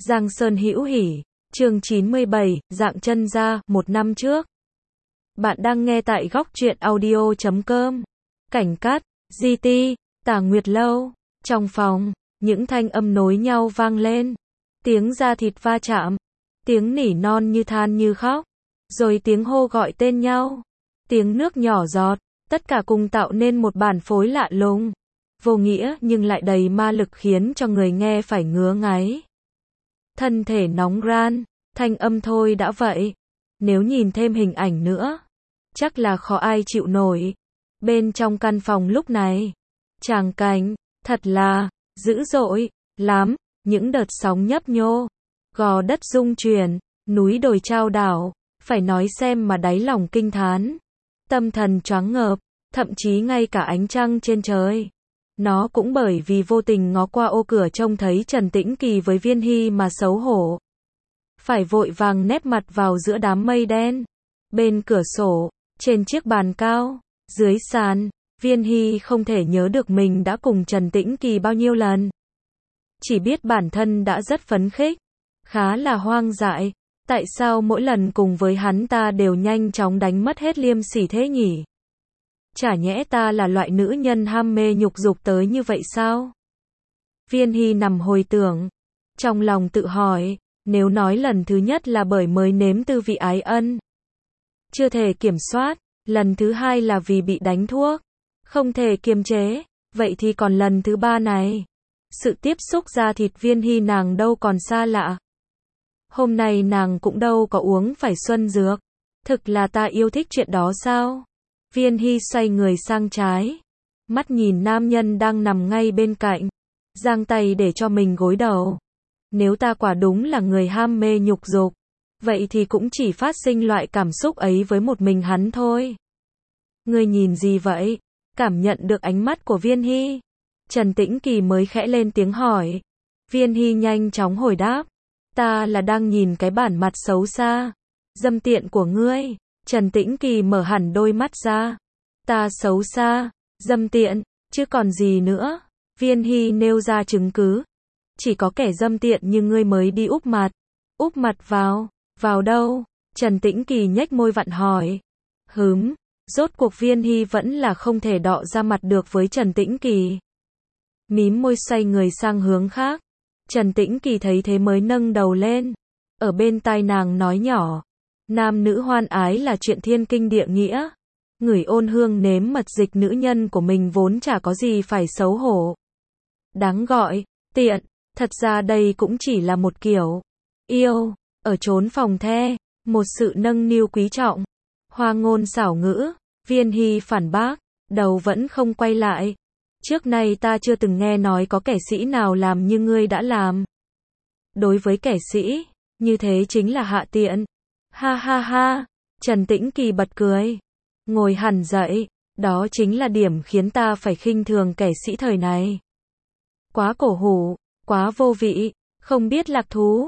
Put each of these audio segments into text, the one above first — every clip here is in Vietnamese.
Giang Sơn Hữu Hỉ, chương 97, dạng chân ra, 1 năm trước. Bạn đang nghe tại góc truyện audio.com. Cảnh cát, GT, Tả Nguyệt Lâu. Trong phòng, những thanh âm nối nhau vang lên. Tiếng da thịt va chạm, tiếng nỉ non như than như khóc, rồi tiếng hô gọi tên nhau, tiếng nước nhỏ giọt, tất cả cùng tạo nên một bản phối lạ lùng, vô nghĩa nhưng lại đầy ma lực khiến cho người nghe phải ngứa ngáy. Thân thể nóng ran, thanh âm thôi đã vậy. Nếu nhìn thêm hình ảnh nữa, chắc là khó ai chịu nổi. Bên trong căn phòng lúc này, tràng cảnh, thật là, dữ dội, lắm, những đợt sóng nhấp nhô, gò đất rung chuyển, núi đồi chao đảo, phải nói xem mà đáy lòng kinh thán. Tâm thần choáng ngợp, thậm chí ngay cả ánh trăng trên trời. Nó cũng bởi vì vô tình ngó qua ô cửa trông thấy Trần Tĩnh Kỳ với Viên Hy mà xấu hổ. Phải vội vàng nép mặt vào giữa đám mây đen. Bên cửa sổ, trên chiếc bàn cao, dưới sàn, Viên Hy không thể nhớ được mình đã cùng Trần Tĩnh Kỳ bao nhiêu lần. Chỉ biết bản thân đã rất phấn khích, khá là hoang dại. Tại sao mỗi lần cùng với hắn ta đều nhanh chóng đánh mất hết liêm sỉ thế nhỉ? Chả nhẽ ta là loại nữ nhân ham mê nhục dục tới như vậy sao? Viên Hy nằm hồi tưởng, trong lòng tự hỏi, nếu nói lần thứ nhất là bởi mới nếm tư vị ái ân, chưa thể kiểm soát, lần thứ hai là vì bị đánh thuốc, không thể kiềm chế, vậy thì còn lần thứ ba này, sự tiếp xúc da thịt Viên Hy nàng đâu còn xa lạ. Hôm nay nàng cũng đâu có uống phải xuân dược, thực là ta yêu thích chuyện đó sao? Viên Hy xoay người sang trái, mắt nhìn nam nhân đang nằm ngay bên cạnh, giang tay để cho mình gối đầu. Nếu ta quả đúng là người ham mê nhục dục, vậy thì cũng chỉ phát sinh loại cảm xúc ấy với một mình hắn thôi. Ngươi nhìn gì vậy? Cảm nhận được ánh mắt của Viên Hy, Trần Tĩnh Kỳ mới khẽ lên tiếng hỏi. Viên Hy nhanh chóng hồi đáp, ta là đang nhìn cái bản mặt xấu xa, dâm tiện của ngươi. Trần Tĩnh Kỳ mở hẳn đôi mắt ra. Ta xấu xa, dâm tiện, chứ còn gì nữa? Viên Hy nêu ra chứng cứ. Chỉ có kẻ dâm tiện như ngươi mới đi úp mặt. Úp mặt vào đâu? Trần Tĩnh Kỳ nhếch môi vặn hỏi. Rốt cuộc Viên Hy vẫn là không thể đọ ra mặt được với Trần Tĩnh Kỳ. Mím môi xoay người sang hướng khác. Trần Tĩnh Kỳ thấy thế mới nâng đầu lên. Ở bên tai nàng nói nhỏ. Nam nữ hoan ái là chuyện thiên kinh địa nghĩa. Ngửi ôn hương nếm mật dịch nữ nhân của mình vốn chả có gì phải xấu hổ. Đáng gọi, tiện, thật ra đây cũng chỉ là một kiểu yêu, ở chốn phòng the, một sự nâng niu quý trọng. Hoa ngôn xảo ngữ, Viên Hy phản bác, đầu vẫn không quay lại. Trước nay ta chưa từng nghe nói có kẻ sĩ nào làm như ngươi đã làm. Đối với kẻ sĩ, như thế chính là hạ tiện. Ha ha ha, Trần Tĩnh Kỳ bật cười, ngồi hẳn dậy, đó chính là điểm khiến ta phải khinh thường kẻ sĩ thời này. Quá cổ hủ, quá vô vị, không biết lạc thú,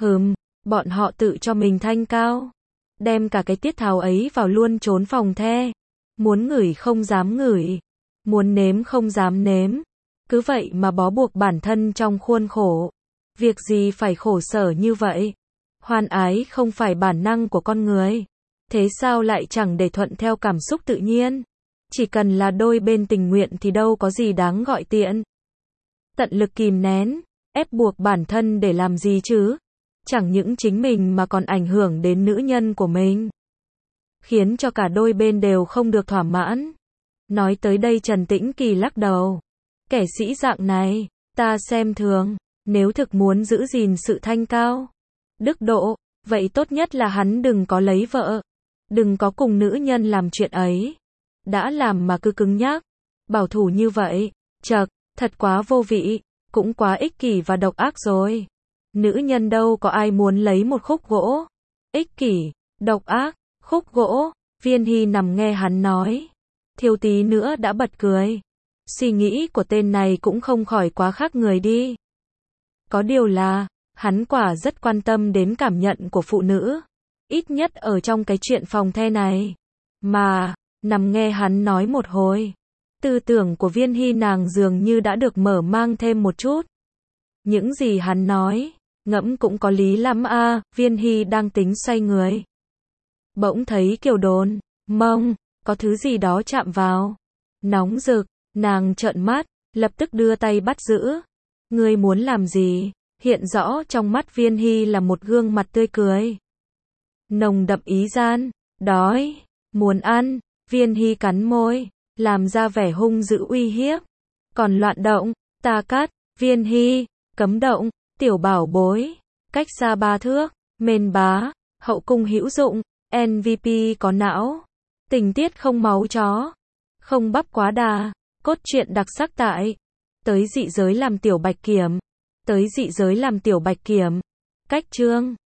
bọn họ tự cho mình thanh cao, đem cả cái tiết tháo ấy vào luôn trốn phòng the, muốn ngửi không dám ngửi, muốn nếm không dám nếm, cứ vậy mà bó buộc bản thân trong khuôn khổ, việc gì phải khổ sở như vậy. Hoan ái không phải bản năng của con người. Thế sao lại chẳng để thuận theo cảm xúc tự nhiên? Chỉ cần là đôi bên tình nguyện thì đâu có gì đáng gọi tiện. Tận lực kìm nén, ép buộc bản thân để làm gì chứ? Chẳng những chính mình mà còn ảnh hưởng đến nữ nhân của mình. Khiến cho cả đôi bên đều không được thỏa mãn. Nói tới đây Trần Tĩnh Kỳ lắc đầu. Kẻ sĩ dạng này, ta xem thường, nếu thực muốn giữ gìn sự thanh cao, đức độ, vậy tốt nhất là hắn đừng có lấy vợ, đừng có cùng nữ nhân làm chuyện ấy. Đã làm mà cứ cứng nhắc, bảo thủ như vậy, thật quá vô vị, cũng quá ích kỷ và độc ác rồi. Nữ nhân đâu có ai muốn lấy một khúc gỗ. Ích kỷ, độc ác, khúc gỗ. Viên Hy nằm nghe hắn nói, thiếu tí nữa đã bật cười. Suy nghĩ của tên này cũng không khỏi quá khác người đi. Có điều là, hắn quả rất quan tâm đến cảm nhận của phụ nữ, ít nhất ở trong cái chuyện phòng the này. Mà, nằm nghe hắn nói một hồi, tư tưởng của Viên Hy nàng dường như đã được mở mang thêm một chút. Những gì hắn nói, ngẫm cũng có lý lắm a, Viên Hy đang tính xoay người. Bỗng thấy Kiều Đồn, mông, có thứ gì đó chạm vào. Nóng rực, nàng trợn mắt, lập tức đưa tay bắt giữ. Ngươi muốn làm gì? Hiện rõ trong mắt Viên Hy là một gương mặt tươi cười. Nồng đậm ý gian, đói, muốn ăn, Viên Hy cắn môi, làm ra vẻ hung dữ uy hiếp. Còn loạn động, ta cắt, Viên Hy, cấm động, tiểu bảo bối, cách xa 3 thước, mền bá, hậu cung hữu dụng, MVP có não, tình tiết không máu chó, không bắp quá đà, cốt truyện đặc sắc tại tới dị giới làm tiểu bạch kiểm, tới dị giới làm tiểu bạch kiểm, cách chương